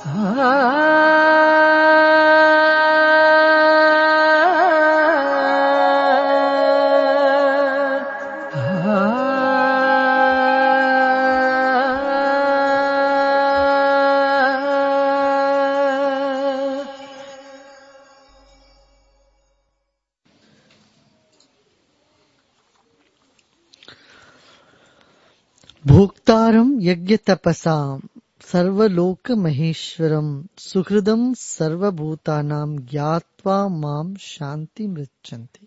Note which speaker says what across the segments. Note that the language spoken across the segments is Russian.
Speaker 1: भोक्तारं यज्ञतपसां सर्वलोकमहेश्वरं सुहृदं सर्वभूतानां ज्ञात्वा मां शान्तिमृच्छन्ति.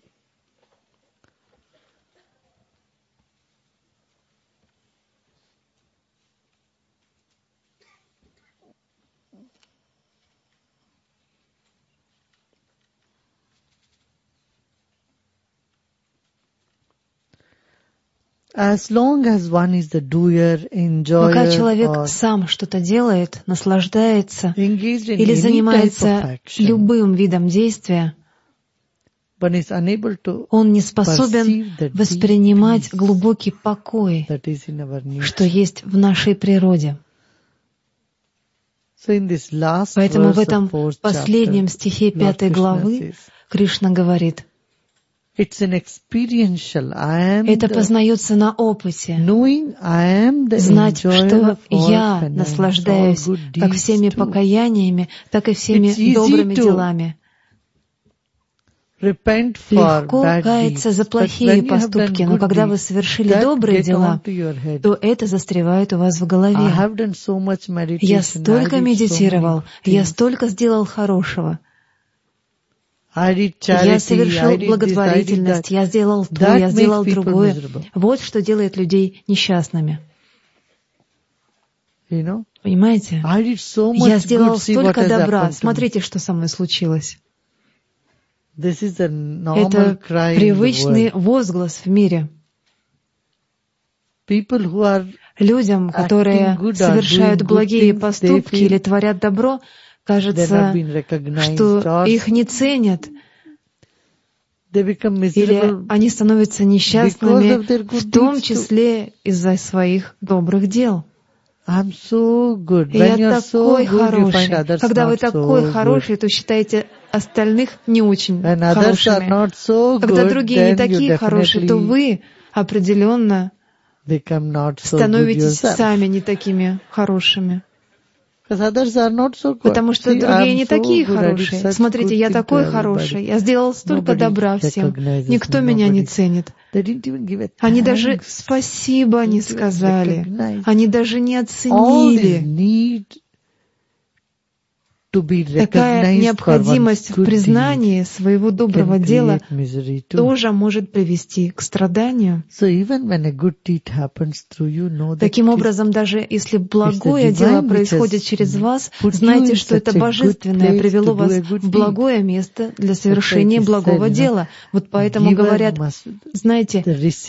Speaker 1: As long as one is the doer, enjoyer,
Speaker 2: пока человек сам что-то делает, наслаждается или занимается любым видом действия, он не способен воспринимать глубокий покой, что есть в нашей природе. Поэтому в этом последнем стихе 5 главы Кришна говорит: это познается на опыте. Знать, что я наслаждаюсь как всеми покаяниями, так и всеми добрыми делами. Легко каяться за плохие поступки, но когда вы совершили добрые дела, то это застревает у вас в голове. Я столько медитировал, я столько сделал хорошего. Я совершил благотворительность, я сделал то, я сделал другое. Вот что делает людей несчастными. Понимаете? Я сделал столько добра. Смотрите, что со мной случилось. Это привычный возглас в мире. Людям, которые совершают благие поступки или творят добро, кажется, что их не ценят, или они становятся несчастными, в том числе из-за своих добрых дел. Я такой хороший. Когда вы такой хороший, то считаете остальных не очень хорошими. Когда другие не такие хорошие, то вы определенно становитесь сами не такими хорошими. Потому что другие не такие хорошие. Смотрите, я такой хороший, я сделал столько добра всем, никто меня не ценит. Они даже спасибо не сказали, они даже не оценили. Такая необходимость в признании своего доброго дела тоже может привести к страданию. Таким образом, даже если благое дело происходит через вас, знайте, что это божественное привело вас в благое место для совершения благого дела. Вот поэтому говорят, знаете,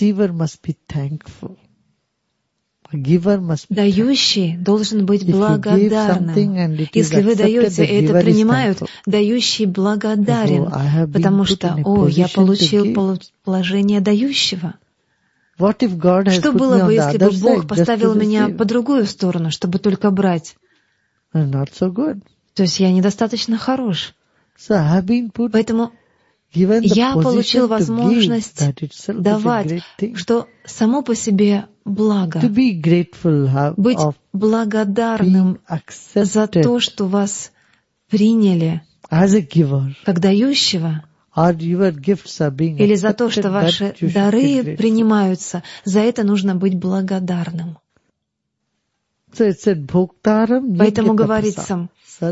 Speaker 2: дающий должен быть благодарным. Если вы даете, и это принимают, дающий благодарен, потому что, я получил положение дающего. Что было бы, если бы Бог поставил меня по другую сторону, чтобы только брать? То есть я недостаточно хорош. Поэтому я получил возможность давать, что само по себе благо. Быть благодарным за то, что вас приняли как дающего, или за то, что ваши дары принимаются. За это нужно быть благодарным. Поэтому говорится,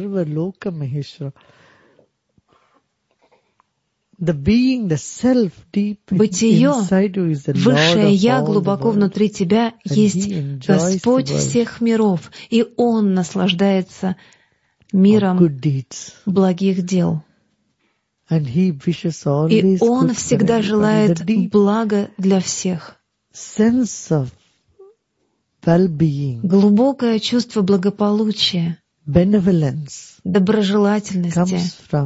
Speaker 2: бытие, высшее Я глубоко внутри тебя, есть Господь всех миров, и Он наслаждается миром благих дел. И Он всегда желает блага для всех. Глубокое чувство благополучия, доброжелательности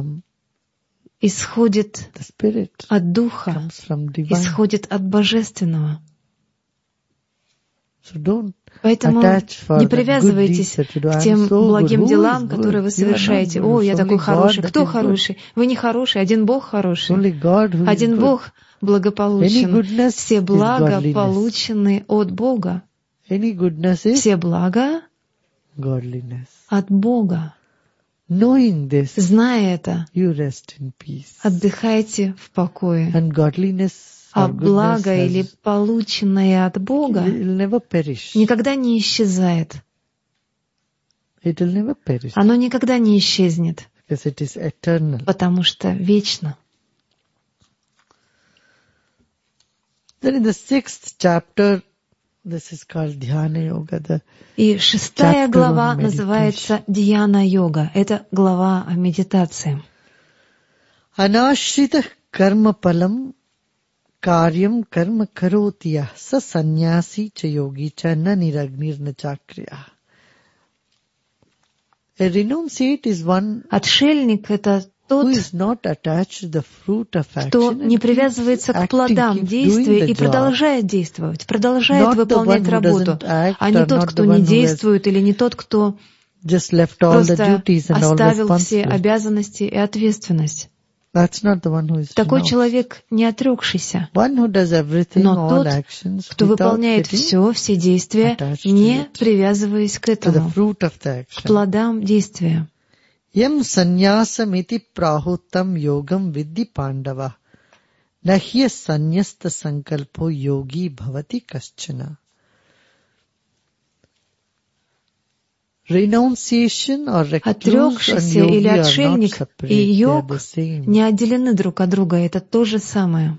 Speaker 2: исходит от Духа, исходит от Божественного. Поэтому не привязывайтесь к тем благим делам, которые вы совершаете. О, я такой хороший. Кто хороший? Вы не хороший, один Бог хороший. Один Бог благополучен. Все блага получены от Бога. Все блага от Бога. Зная это, отдыхайте в покое. А благо или полученное от Бога никогда не исчезает. Оно никогда не исчезнет, потому что вечно. И 6 глава называется Дьяна-йога. Это глава о медитации.
Speaker 1: Анашрита карма палам карьям карма каротья са саньяси ча йоги ча на нирагнир на чакрия.
Speaker 2: Отшельник — это тот, кто не привязывается к плодам действия и продолжает действовать, продолжает выполнять работу, а не тот, кто не действует, или не тот, кто просто оставил все обязанности и ответственность. Такой человек не отрекшийся, но тот, кто выполняет все действия, не привязываясь к этому, к плодам действия.
Speaker 1: Ям саньясамити прахутам йогам види пандава. Нахья саньяста санкальпо йоги бхавати кашчана.
Speaker 2: Отрекшийся или отшельник и йог не отделены друг от друга. Это то же самое.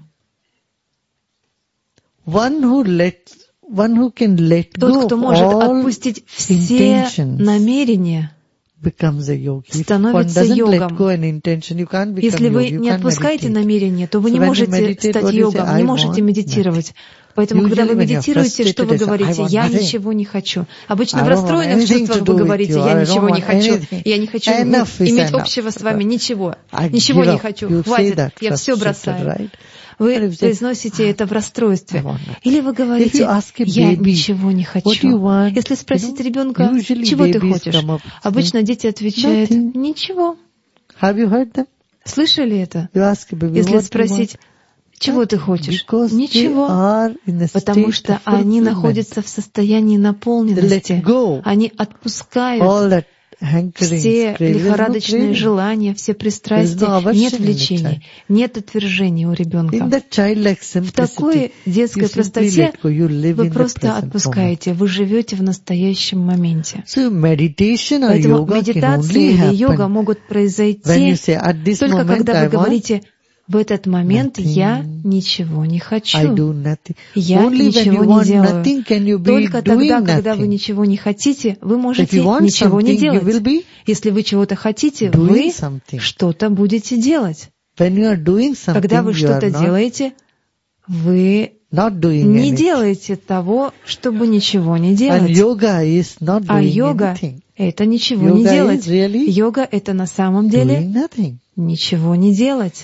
Speaker 2: Тот, кто может отпустить все намерения, становится йогом. Если вы не отпускаете намерения, то вы не можете стать йогом, не можете медитировать. Поэтому, когда вы медитируете, что вы говорите? «Я ничего не хочу». Обычно в расстроенных чувствах вы говорите «я ничего не хочу», «я не хочу иметь общего с вами ничего, ничего не хочу, хватит, я все бросаю». Вы произносите это в расстройстве. Или вы говорите «я ничего не хочу». Если спросить ребенка «чего ты хочешь?», обычно дети отвечают «ничего». Слышали это? Если спросить «чего ты хочешь?» Ничего. Потому что они находятся в состоянии наполненности. Они отпускают все лихорадочные желания, все пристрастия. Нет влечений, нет отвержений у ребенка. В такой детской простоте вы просто отпускаете, вы живете в настоящем моменте. Поэтому медитация или йога могут произойти только когда вы говорите «в этот момент я ничего не хочу, я ничего не делаю». Только тогда, когда вы ничего не хотите, вы можете ничего не делать. Если вы чего-то хотите, вы что-то будете делать. Когда вы что-то делаете, вы не делаете того, чтобы ничего не делать. А йога — это ничего не делать. Йога — это на самом деле ничего не делать.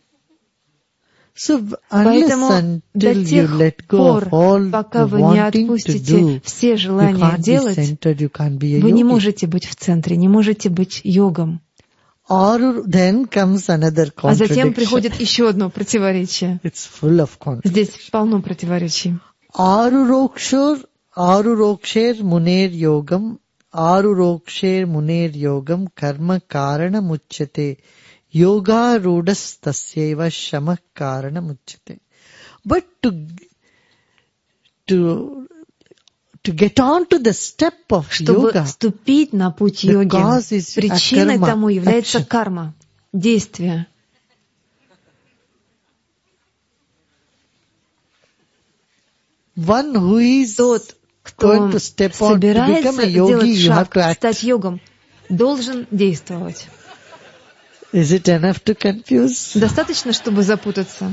Speaker 2: Поэтому до тех пор, пока вы не отпустите все желания делать, вы не можете быть в центре, не можете быть йогом. А затем приходит еще одно противоречие. Здесь полно противоречий.
Speaker 1: Карма карана муччате. Yoga rudas tasyeva shama karana muchyate. But to get on to the step of
Speaker 2: чтобы
Speaker 1: yoga,
Speaker 2: вступить на путь йоги, причиной тому является карма, действие. Тот, кто собирается делать шаг, стать йогом, должен действовать.
Speaker 1: Is it enough to confuse?
Speaker 2: Достаточно, чтобы запутаться?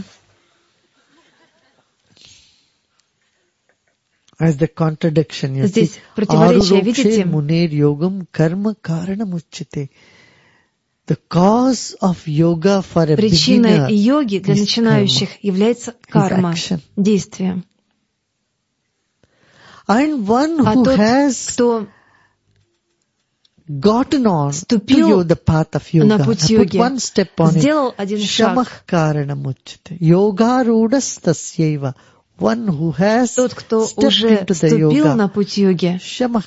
Speaker 1: As the contradiction, you
Speaker 2: Здесь противоречие, видите?
Speaker 1: The cause of yoga for a
Speaker 2: Причиной йоги для начинающих является карма, действие.
Speaker 1: And one who has
Speaker 2: кто
Speaker 1: gotten on to you the path of yoga, put one step on
Speaker 2: сделал
Speaker 1: it.
Speaker 2: один шаг.
Speaker 1: Yoga rudas tasyeva. One who has
Speaker 2: тот, кто
Speaker 1: stepped
Speaker 2: уже
Speaker 1: into the
Speaker 2: вступил
Speaker 1: yoga,
Speaker 2: на путь йоги,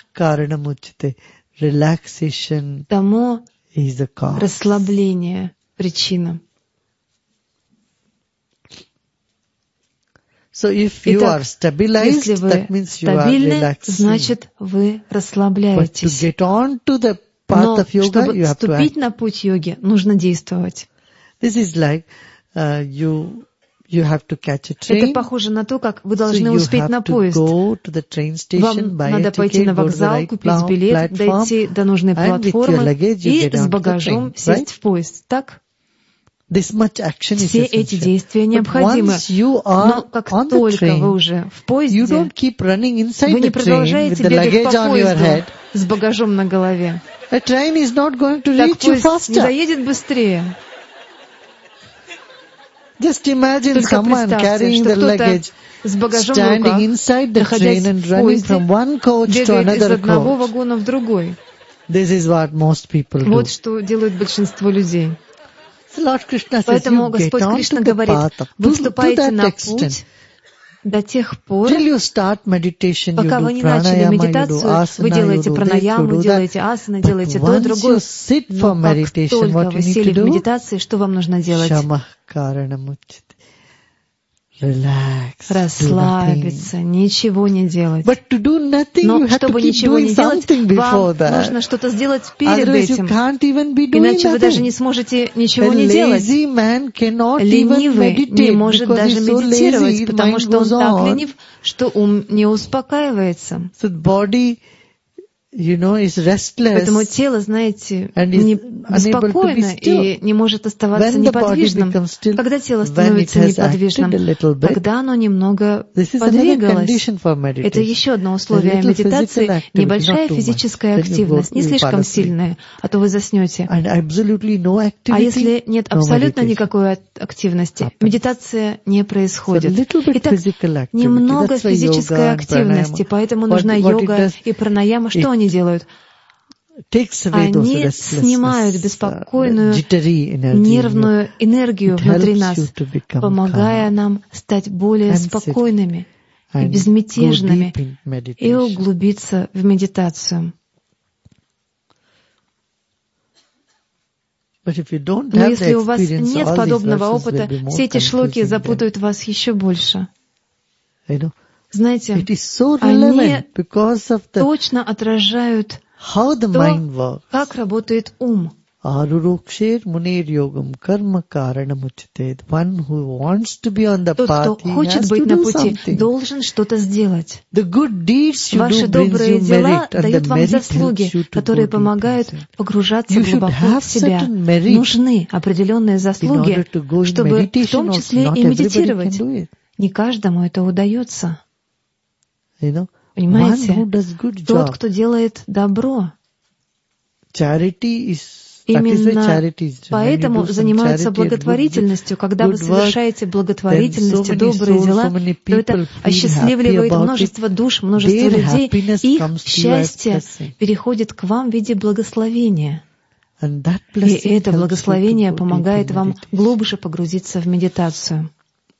Speaker 1: relaxation
Speaker 2: тому
Speaker 1: is the cause.
Speaker 2: Расслабление причина.
Speaker 1: So if you
Speaker 2: Итак,
Speaker 1: are stabilized,
Speaker 2: если вы
Speaker 1: that means you are
Speaker 2: стабильны,
Speaker 1: relaxing.
Speaker 2: значит вы расслабляетесь.
Speaker 1: But to get on to the path
Speaker 2: Но
Speaker 1: of yoga,
Speaker 2: чтобы
Speaker 1: you have to
Speaker 2: вступить
Speaker 1: act.
Speaker 2: на путь йоги, нужно действовать.
Speaker 1: This is like you have to catch a train.
Speaker 2: Это похоже на то, как вы должны успеть на поезд.
Speaker 1: Вам
Speaker 2: надо пойти на вокзал, купить билет, дойти до нужной платформы и с багажом сесть в поезд. Так? Все эти действия необходимы. Но как только вы уже в поезде, вы не продолжаете бегать по поезду с багажом на голове. Так поезд не доедет быстрее.
Speaker 1: Just imagine someone carrying the luggage, standing inside the train and running from one coach to another coach. This is what most people do.
Speaker 2: Вот что делают большинство людей.
Speaker 1: So Lord Krishna says,
Speaker 2: Поэтому Господь Кришна говорит, вы вступаете на путь до тех пор, пока вы не начали медитацию, вы делаете пранаяму, делаете асаны, делаете то, другое. Но как только вы сели в медитации, что вам нужно делать? Расслабиться, ничего не делать. Но чтобы ничего не делать, вам нужно что-то сделать перед этим. Иначе вы даже не сможете ничего не делать. Ленивый не может даже медитировать, потому что он так ленив, что ум не успокаивается. Поэтому тело, знаете, беспокойно и не может оставаться неподвижным. Когда тело становится неподвижным, тогда оно немного подвигалось. Это еще одно условие медитации — небольшая физическая активность, не слишком сильная, а то вы заснете. А если нет абсолютно никакой активности, медитация не происходит. Итак, немного физической активности, поэтому нужна йога и пранаяма. Что они делают? Они снимают беспокойную нервную энергию внутри нас, помогая нам стать более спокойными и безмятежными и углубиться в медитацию. Но если у вас нет подобного опыта, все эти шлоки запутают вас еще больше. Знаете, они точно отражают то, как работает ум. Тот, кто хочет быть на пути, должен что-то сделать. Ваши добрые дела дают вам заслуги, которые помогают погружаться глубоко в себя. Нужны определенные заслуги, чтобы в том числе и медитировать. Не каждому это удается. Понимаете? Тот, кто делает добро. Именно поэтому занимаются благотворительностью. Когда вы совершаете благотворительность и добрые дела, то это осчастливливает множество душ, множество людей. Их счастье переходит к вам в виде благословения. И это благословение помогает вам глубже погрузиться в медитацию.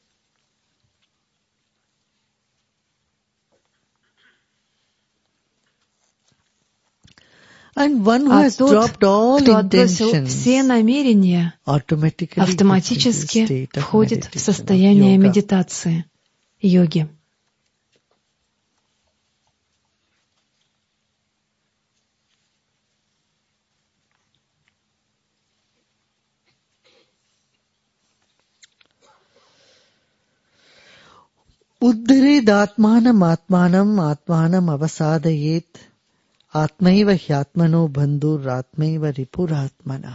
Speaker 2: А тот, кто отбросил все намерения, автоматически входит в состояние медитации, йоги.
Speaker 1: Uddhared atmanam atmanam atmanam avasādayet Atmaiva hyatmano bandhur atmaiva ripuratmana.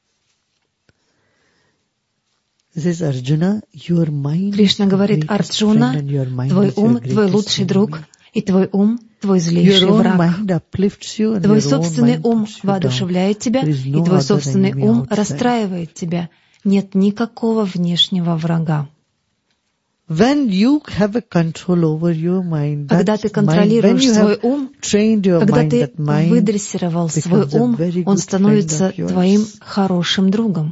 Speaker 1: This is Arjuna, your mind.
Speaker 2: Кришна говорит: Арджуна, твой ум — твой лучший друг, и твой ум — твой злейший враг. Твой собственный ум воодушевляет тебя, и твой собственный ум расстраивает тебя. Нет никакого внешнего врага.
Speaker 1: When you have a control over your mind,
Speaker 2: когда ты контролируешь свой ум, когда ты выдрессировал свой ум, он становится твоим хорошим другом.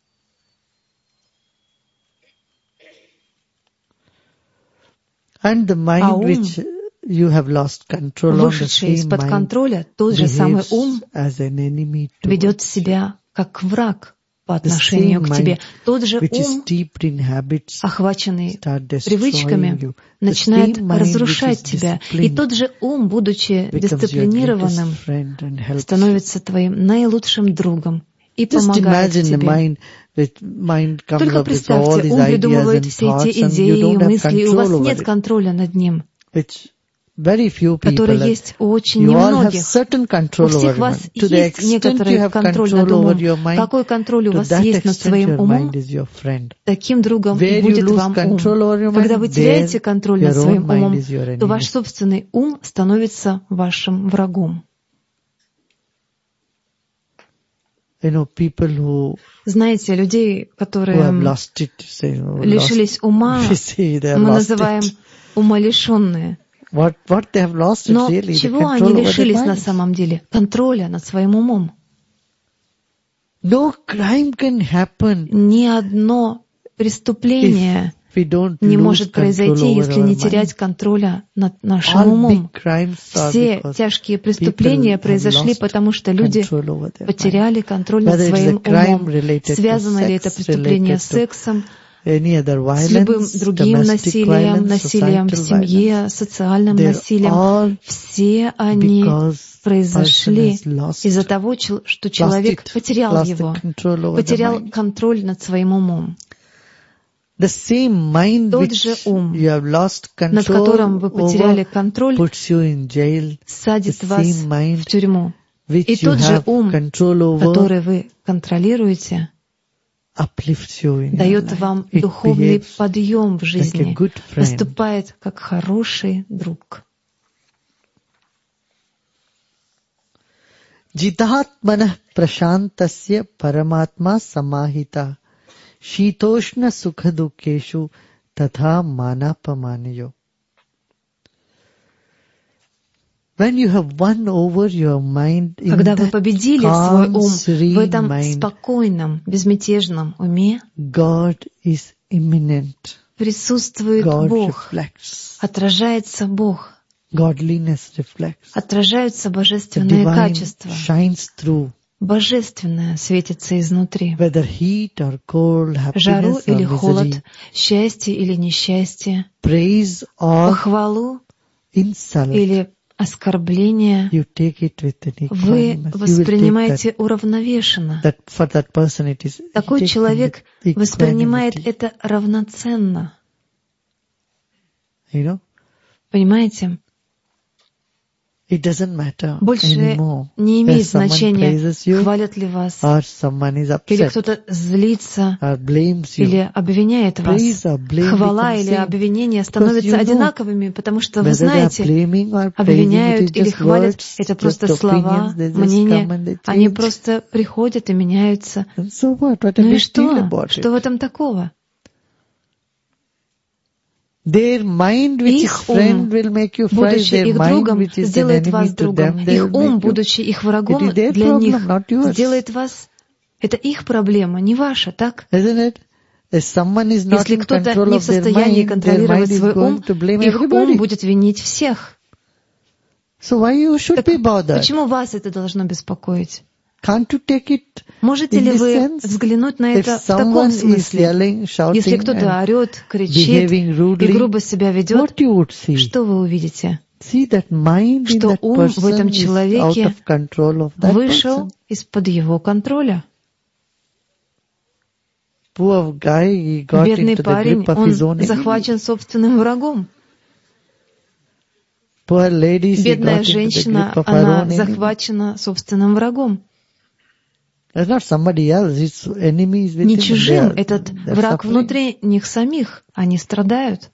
Speaker 1: And the mind which you have lost control on,
Speaker 2: вышедший из-под контроля, тот же самый ум ведет себя как враг по отношению к тебе. Тот же ум, охваченный привычками, начинает разрушать тебя. И тот же ум, будучи дисциплинированным, становится твоим наилучшим другом и помогает тебе. Только представьте, ум придумывает все эти идеи и мысли, и у вас нет контроля над ним, который есть у очень немногих. У всех вас есть некоторый контроль над умом. Какой контроль у вас есть над своим умом, таким другом будет вам ум. Когда вы теряете контроль над своим умом, то ваш собственный ум становится вашим врагом. Знаете, людей, которые лишились ума, мы называем умалишенные. Но чего они лишились на самом деле? Контроля над своим умом. Ни одно преступление не может произойти, если не терять контроля над нашим умом. Все тяжкие преступления произошли, потому что люди потеряли контроль над своим умом. Связано ли это преступление с сексом, с любым другим насилием, насилием в семье, социальным насилием? Все они произошли из-за того, что человек потерял его, потерял контроль над своим умом. Тот же ум, над которым вы потеряли контроль, садит вас в тюрьму. И тот же ум, который вы контролируете, дает вам духовный подъем в жизни, поступает как хороший друг.
Speaker 1: Jidhatmana prashantasya paramatma samahita Shitoshna sukhadukeshu tatha manapamaniyo. When you have won over your mind in
Speaker 2: когда вы победили свой ум в этом спокойном, безмятежном уме,
Speaker 1: God is immanent.
Speaker 2: Присутствует Бог, отражается Бог, отражаются божественные качества. Божественное светится изнутри. Жару или холод, счастье или несчастье, похвалу или оскорбление, вы воспринимаете уравновешенно. Такой человек воспринимает это равноценно. Понимаете? Больше не имеет значения, хвалят ли вас, или кто-то злится, или обвиняет вас. Хвала или обвинение становятся одинаковыми, потому что вы знаете, обвиняют или хвалят — это просто слова, мнения, они просто приходят и меняются. Ну и что? Что в этом такого?
Speaker 1: Their mind, which is friend, will make you friend. Their mind, which is an enemy to them, they will make you.
Speaker 2: Будучи их врагом, для них сделает вас. Это их проблема, не ваша, так? Если кто-то не в состоянии контролировать свой ум, их ум будет винить всех. Так почему вас это должно беспокоить? Можете ли вы взглянуть на это в таком смысле? Если кто-то орет, кричит и грубо себя ведет, что вы увидите? Что ум в этом человеке вышел из-под его контроля. Бедный парень, он захвачен собственным врагом. Бедная женщина, она захвачена собственным врагом. Не чужим, этот враг внутри них самих, они страдают.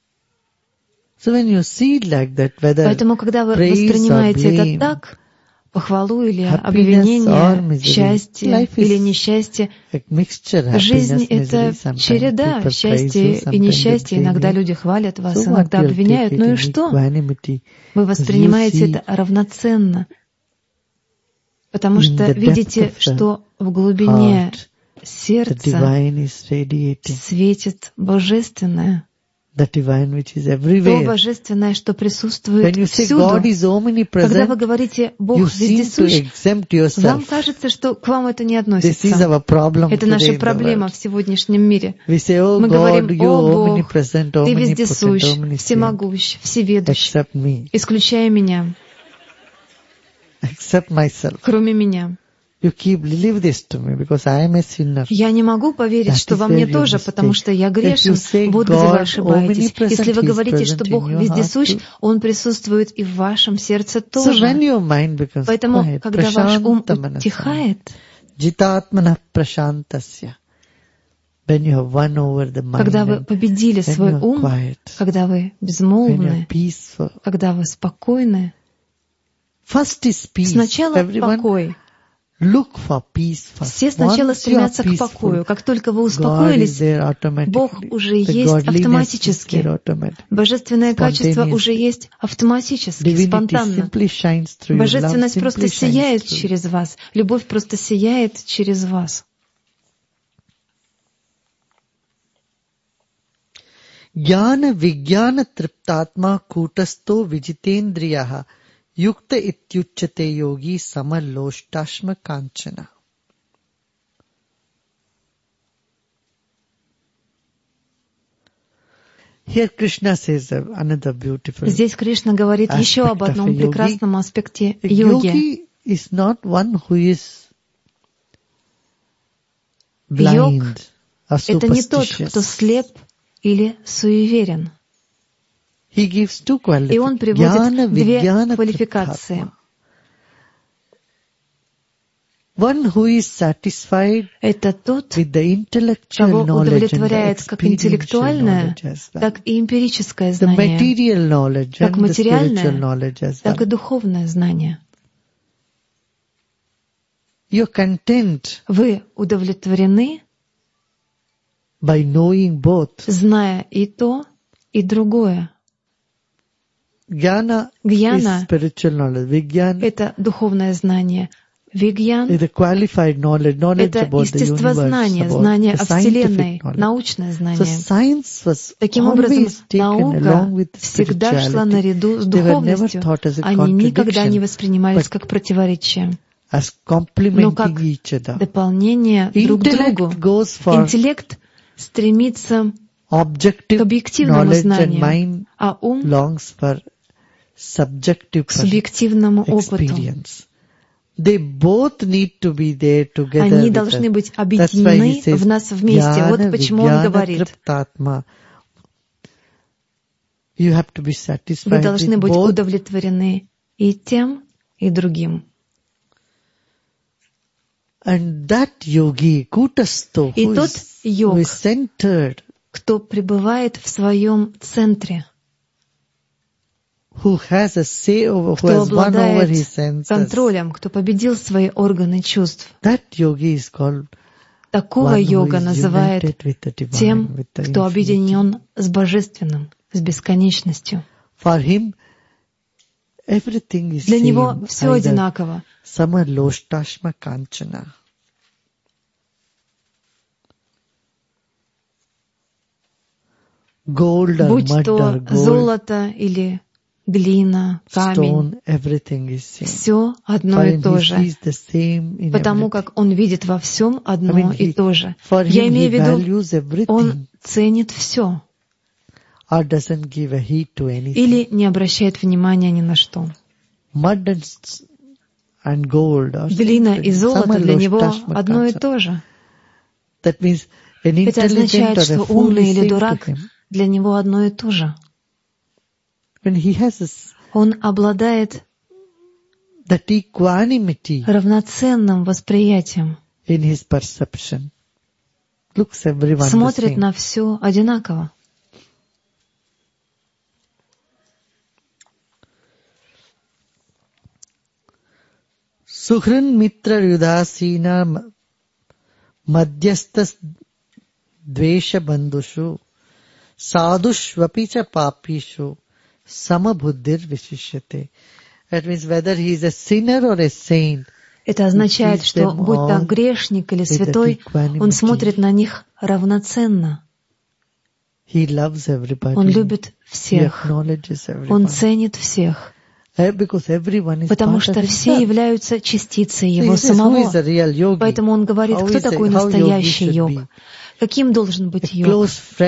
Speaker 1: Поэтому,
Speaker 2: когда вы воспринимаете это так, похвалу или обвинение, счастье или несчастье. Жизнь — это череда счастья и несчастья. Иногда люди хвалят вас, иногда обвиняют. Ну и что? Вы воспринимаете это равноценно, потому что видите, что в глубине сердца светит Божественное. То Божественное, что присутствует всюду. Когда вы говорите «Бог вездесущ», вам кажется, что к вам это не относится. Это наша проблема в сегодняшнем мире. Мы говорим «О Бог, Ты вездесущ, всемогущ, всеведущ, исключая меня, кроме меня».
Speaker 1: You keep believe this to me because I am a sinner.
Speaker 2: Я не могу поверить, что во мне тоже, потому что я грешен. Вот где вы ошибаетесь. Если вы говорите, что Бог вездесущ, Он присутствует и в вашем сердце тоже. Поэтому, когда ваш ум утихает, когда вы победили свой ум, когда вы безмолвны, когда вы спокойны, сначала покой. Все сначала стремятся к покою. Как только вы успокоились, Бог уже есть автоматически. Божественное качество уже есть автоматически, спонтанно. Божественность просто сияет через вас. Любовь просто сияет через вас.
Speaker 1: Jnana Vijnana Triptatma Kutasto Vijitendriyaha Yukta Ityucchate Yogi Samaloštashma Kanchana. Here Krishna says another beautiful.
Speaker 2: Здесь Кришна говорит еще об одном прекрасном аспекте йоги.
Speaker 1: Yogi is not one who is blind or superstitious.
Speaker 2: Это не тот, кто слеп или суеверен.
Speaker 1: He gives two qualities.
Speaker 2: И он приводит две квалификации.
Speaker 1: One who is satisfied
Speaker 2: это тот,
Speaker 1: with the intellectual
Speaker 2: кого
Speaker 1: knowledge
Speaker 2: удовлетворяет как интеллектуальное, так и эмпирическое знание, как материальное, так и духовное знание.
Speaker 1: You're content
Speaker 2: Вы удовлетворены,
Speaker 1: by knowing both.
Speaker 2: Зная и то, и другое.
Speaker 1: Jnana is spiritual knowledge. Vijnana
Speaker 2: это духовное знание. Вигьян
Speaker 1: — это qualified knowledge,
Speaker 2: это естествознание, знание о Вселенной, научное знание. Таким образом, наука всегда шла наряду с духовностью. Они никогда не воспринимались как противоречие, но как дополнение друг к другу. Интеллект стремится к объективному знанию, а ум к субъективному опыту.
Speaker 1: They both need to be there together.
Speaker 2: Они должны быть объединены в нас вместе. Вот почему он говорит. Вы должны быть удовлетворены и тем, и другим.
Speaker 1: And that yogi, Kutasto,
Speaker 2: и тот йог, кто пребывает в своем центре,
Speaker 1: who has a say over, who
Speaker 2: кто
Speaker 1: has won over his senses.
Speaker 2: Контролем, кто победил свои органы чувств.
Speaker 1: That yogi is called
Speaker 2: такого йога называют тем, кто объединен с Божественным, с бесконечностью.
Speaker 1: For him, everything is
Speaker 2: для него все одинаково.
Speaker 1: Samaloštashma Kanchana. Gold or
Speaker 2: будь
Speaker 1: mud
Speaker 2: то
Speaker 1: or gold,
Speaker 2: золото или глина, камень, все одно и то же, потому как он видит во всем одно и то же. Я имею в виду, он ценит все или не обращает внимания ни на что. Глина и золото для него одно и то же. Это означает, что умный или дурак для него одно и то же. Он обладает равноценным восприятием, смотрит на все одинаково.
Speaker 1: Suhrin mitra yudasina madhyastas dvesha bandhushu sadhushvapicha papishu samabhuddhir vishishyate. That means whether he is a sinner or a saint.
Speaker 2: Это означает, что будь то грешник или святой, он смотрит на них равноценно. Он любит всех. Он ценит всех. Потому что все являются частицей Его самого. Поэтому Он говорит, кто такой настоящий йог? Каким должен быть йог?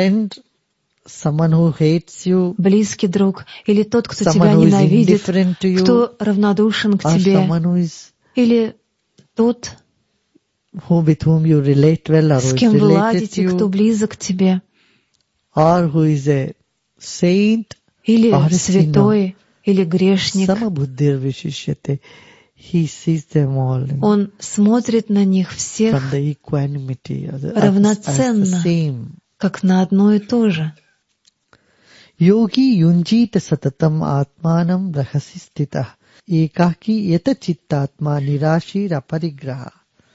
Speaker 2: Близкий друг или тот, кто тебя ненавидит, кто равнодушен к тебе, или тот, с кем вы ладите, кто близок к тебе, или святой, или грешник. Он смотрит на них всех равноценно, как на одно и то же.
Speaker 1: Yogi yunjita satatam atmanam rahasistita ekaki yata chittatma nirashi raparigraha.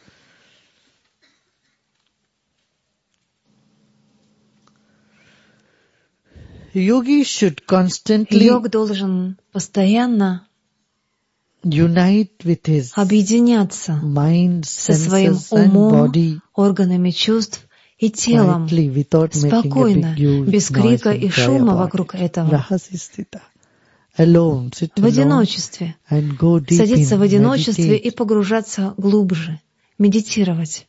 Speaker 1: Yogi should constantly
Speaker 2: йог должен постоянно
Speaker 1: unite with his
Speaker 2: объединяться
Speaker 1: mind,
Speaker 2: со своим умом, органами чувств и телом, спокойно, без крика и шума вокруг этого. В одиночестве. Садиться в одиночестве и погружаться глубже. Медитировать.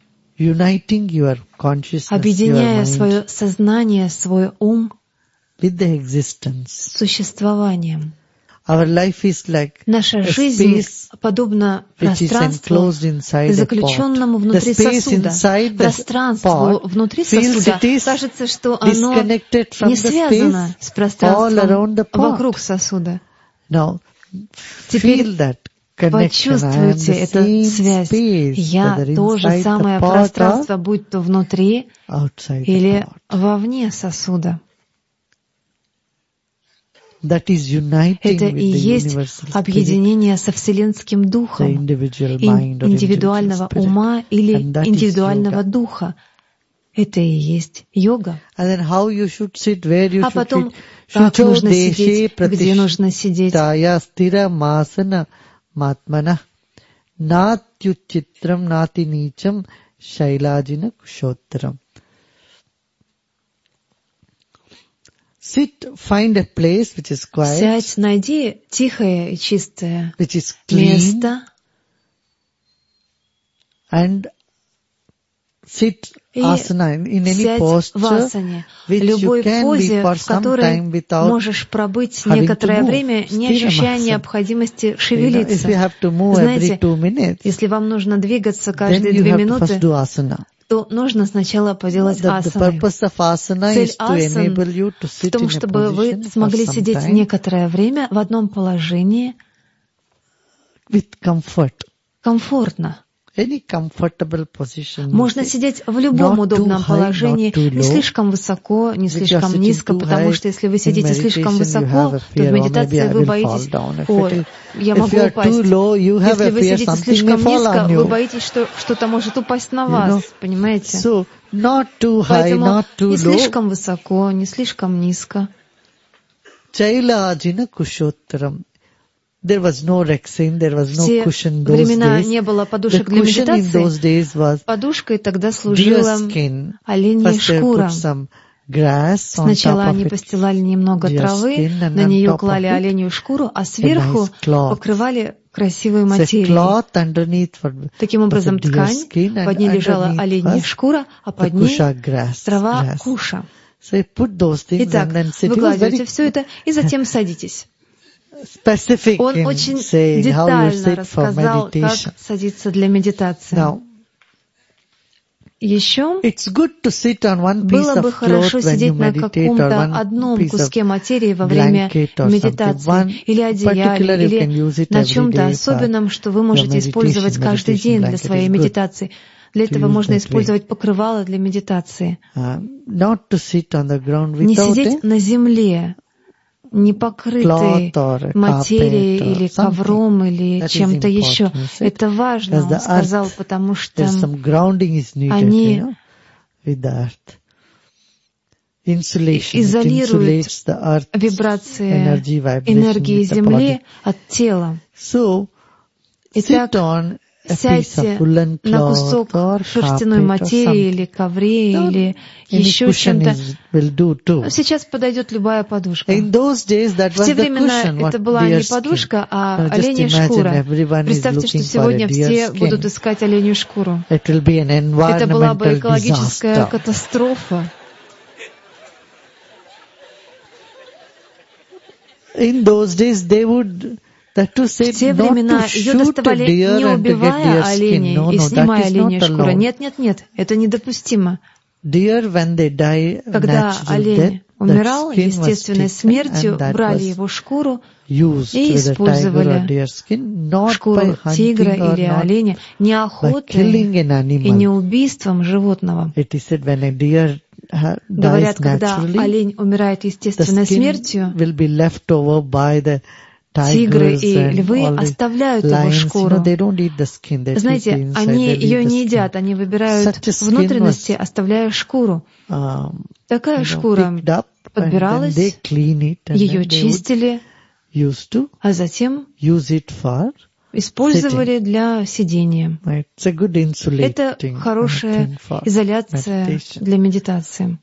Speaker 2: Объединяя свое сознание, свой ум с существованием. Наша жизнь подобна пространству, заключенному внутри сосуда. Пространство внутри сосуда кажется, что оно не связано с пространством вокруг сосуда. Теперь почувствуйте эту связь. Я то же самое пространство, будь то внутри или вовне сосуда. Это и есть объединение со Вселенским Духом, индивидуального ума или индивидуального духа. Это и есть йога. А потом, как нужно сидеть, где нужно сидеть.
Speaker 1: Sit, find a place which is quiet.
Speaker 2: Сядь, найди тихое и чистое место.
Speaker 1: And sit asana in any posture, which you can be for some time without
Speaker 2: можешь пробыть некоторое время, не ощущая необходимости шевелиться. Знаете, если вам нужно двигаться каждые 2 минуты, то нужно сначала поделать асаны. Цель асан в том, чтобы вы смогли сидеть некоторое время в одном положении комфортно. Можно сидеть в любом удобном положении, не слишком высоко, не слишком низко, потому что если вы сидите слишком высоко, то в медитации вы боитесь, ой, я могу упасть. Если вы сидите слишком низко, вы боитесь, что что-то может упасть на вас, понимаете? Поэтому не слишком высоко, не слишком низко.
Speaker 1: There was no Rexine, there was no cushion those
Speaker 2: времена
Speaker 1: days.
Speaker 2: Не было подушек для медитации. Подушкой тогда служила оленья шкура. Сначала они постилали немного травы, на нее клали оленью шкуру, а сверху покрывали красивой материей. Таким образом, ткань, под ней лежала оленья шкура, а под ней трава куша. Итак, вы кладете все это и затем садитесь. Он очень детально рассказал, как садиться для медитации. Еще было бы хорошо сидеть на каком-то одном куске материи во время медитации, или одеяле, или на чем-то особенном, что вы можете использовать каждый день для своей медитации. Для этого можно использовать покрывало для медитации. Не сидеть на земле не покрыты материей или ковром или чем-то еще. Это важно, он сказал, потому что они изолируют вибрации энергии Земли от тела. Итак, сядьте на кусок шерстяной материи или ковре или еще чем-то. Сейчас подойдет любая подушка. В те времена это была не подушка, а оленья шкура. Представьте, что сегодня все будут искать оленью шкуру. Это была бы экологическая катастрофа. В те времена ее доставали, не убивая оленей и снимая оленью шкуру. Нет, это недопустимо. Когда олень умирал естественной смертью, брали его шкуру и использовали шкуру тигра или оленя не охотой и не убийством животного. Говорят, когда олень умирает естественной смертью, тигры и львы оставляют его шкуру. Знаете, они ее не едят, они выбирают внутренности, оставляя шкуру. Такая шкура подбиралась, ее чистили, а затем использовали для сидения. Это хорошая изоляция для медитации.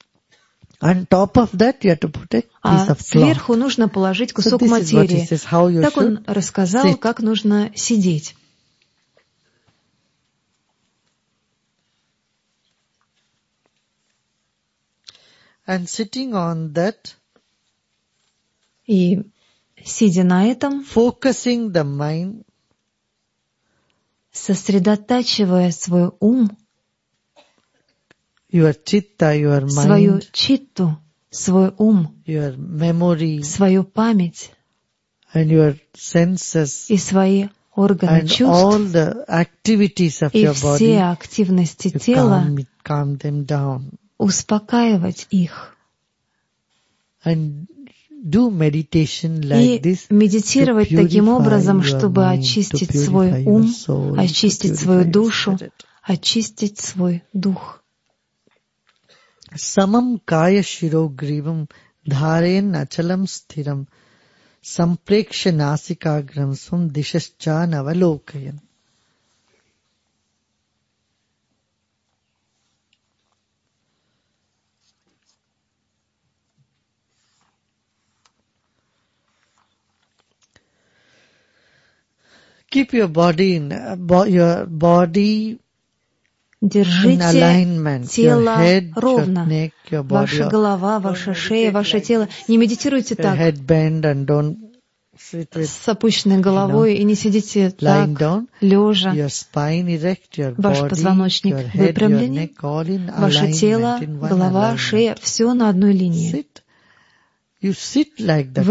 Speaker 2: А сверху нужно положить кусок материи. Так он рассказал, как нужно сидеть. И сидя на этом, сосредотачивая свой ум, свою читту, свой ум, свою память и свои органы чувств и все активности тела, успокаивать их. И медитировать таким образом, чтобы очистить свой ум, очистить свою душу, очистить свой дух.
Speaker 1: Samam kaya shiro grivam dharen achalam sthiram sampreksha nasikagram sum dishascha navalokayan. Keep your body
Speaker 2: Держите тело ровно. Ваша голова, ваша шея, ваше тело. Не медитируйте так, с опущенной головой, и не сидите так, лежа. Ваш позвоночник выпрямлен, ваше тело, голова, шея, все на одной линии. Вы сидите так.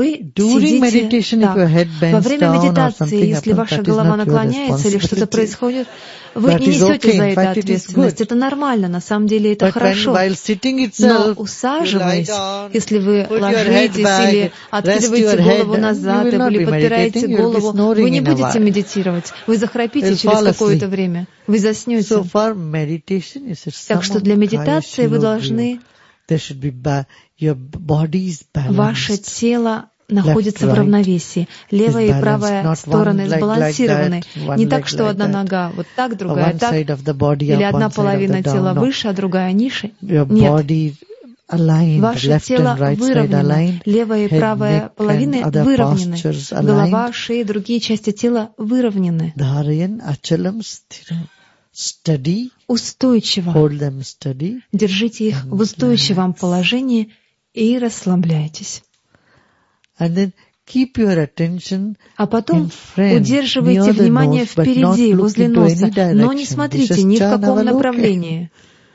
Speaker 2: Во время медитации, если ваша голова наклоняется или что-то происходит, вы не несете за это ответственность. Это нормально, на самом деле это хорошо. Но усаживаясь, если вы ложитесь или откидываете голову назад или подпираете голову, вы не будете медитировать. Вы захрапите через какое-то время. Вы заснете. Так что для медитации вы должны... Ваше тело находится в равновесии. Левая и правая стороны сбалансированы. Не так, что одна нога вот так, другая так, или одна половина тела выше, а другая ниже. Нет. Ваше тело выровнено. Левая и правая половины выровнены. Голова, шея, другие части тела выровнены. Устойчиво. Держите их в устойчивом положении и расслабляйтесь. А потом удерживайте внимание впереди, возле носа, но не смотрите ни в каком направлении.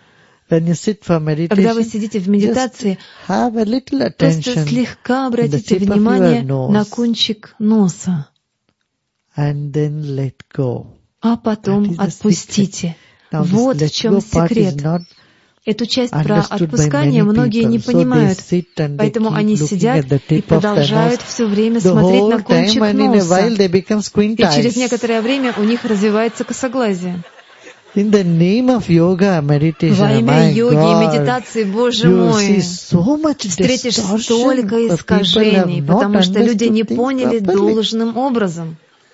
Speaker 2: Когда вы сидите в медитации, просто слегка обратите внимание на кончик носа, а потом отпустите. Вот в чем секрет. Эту часть про отпускание многие не понимают, поэтому они сидят и продолжают все время смотреть на кончик носа, и через некоторое время у них развивается косоглазие.
Speaker 1: Во имя
Speaker 2: йоги и медитации, Боже мой, встретишь столько искажений, потому что люди не поняли должным образом.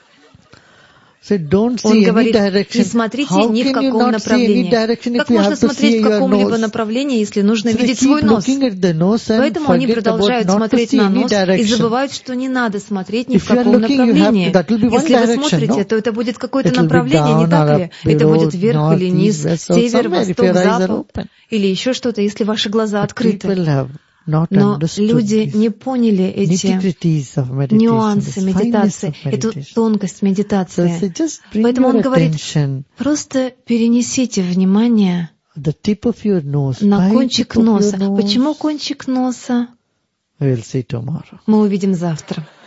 Speaker 2: Он говорит, не смотрите ни в каком направлении. Как можно смотреть в каком-либо направлении, если нужно видеть свой нос? Поэтому они продолжают смотреть на нос и забывают, что не надо смотреть ни в каком направлении. Если вы смотрите, то это будет какое-то направление, не так ли? Это будет вверх или низ, север, восток, запад, или еще что-то, если ваши глаза открыты. Но люди не поняли эти нюансы медитации, эту тонкость медитации. Поэтому он говорит, просто перенесите внимание на кончик носа. Почему кончик носа? Мы увидим завтра.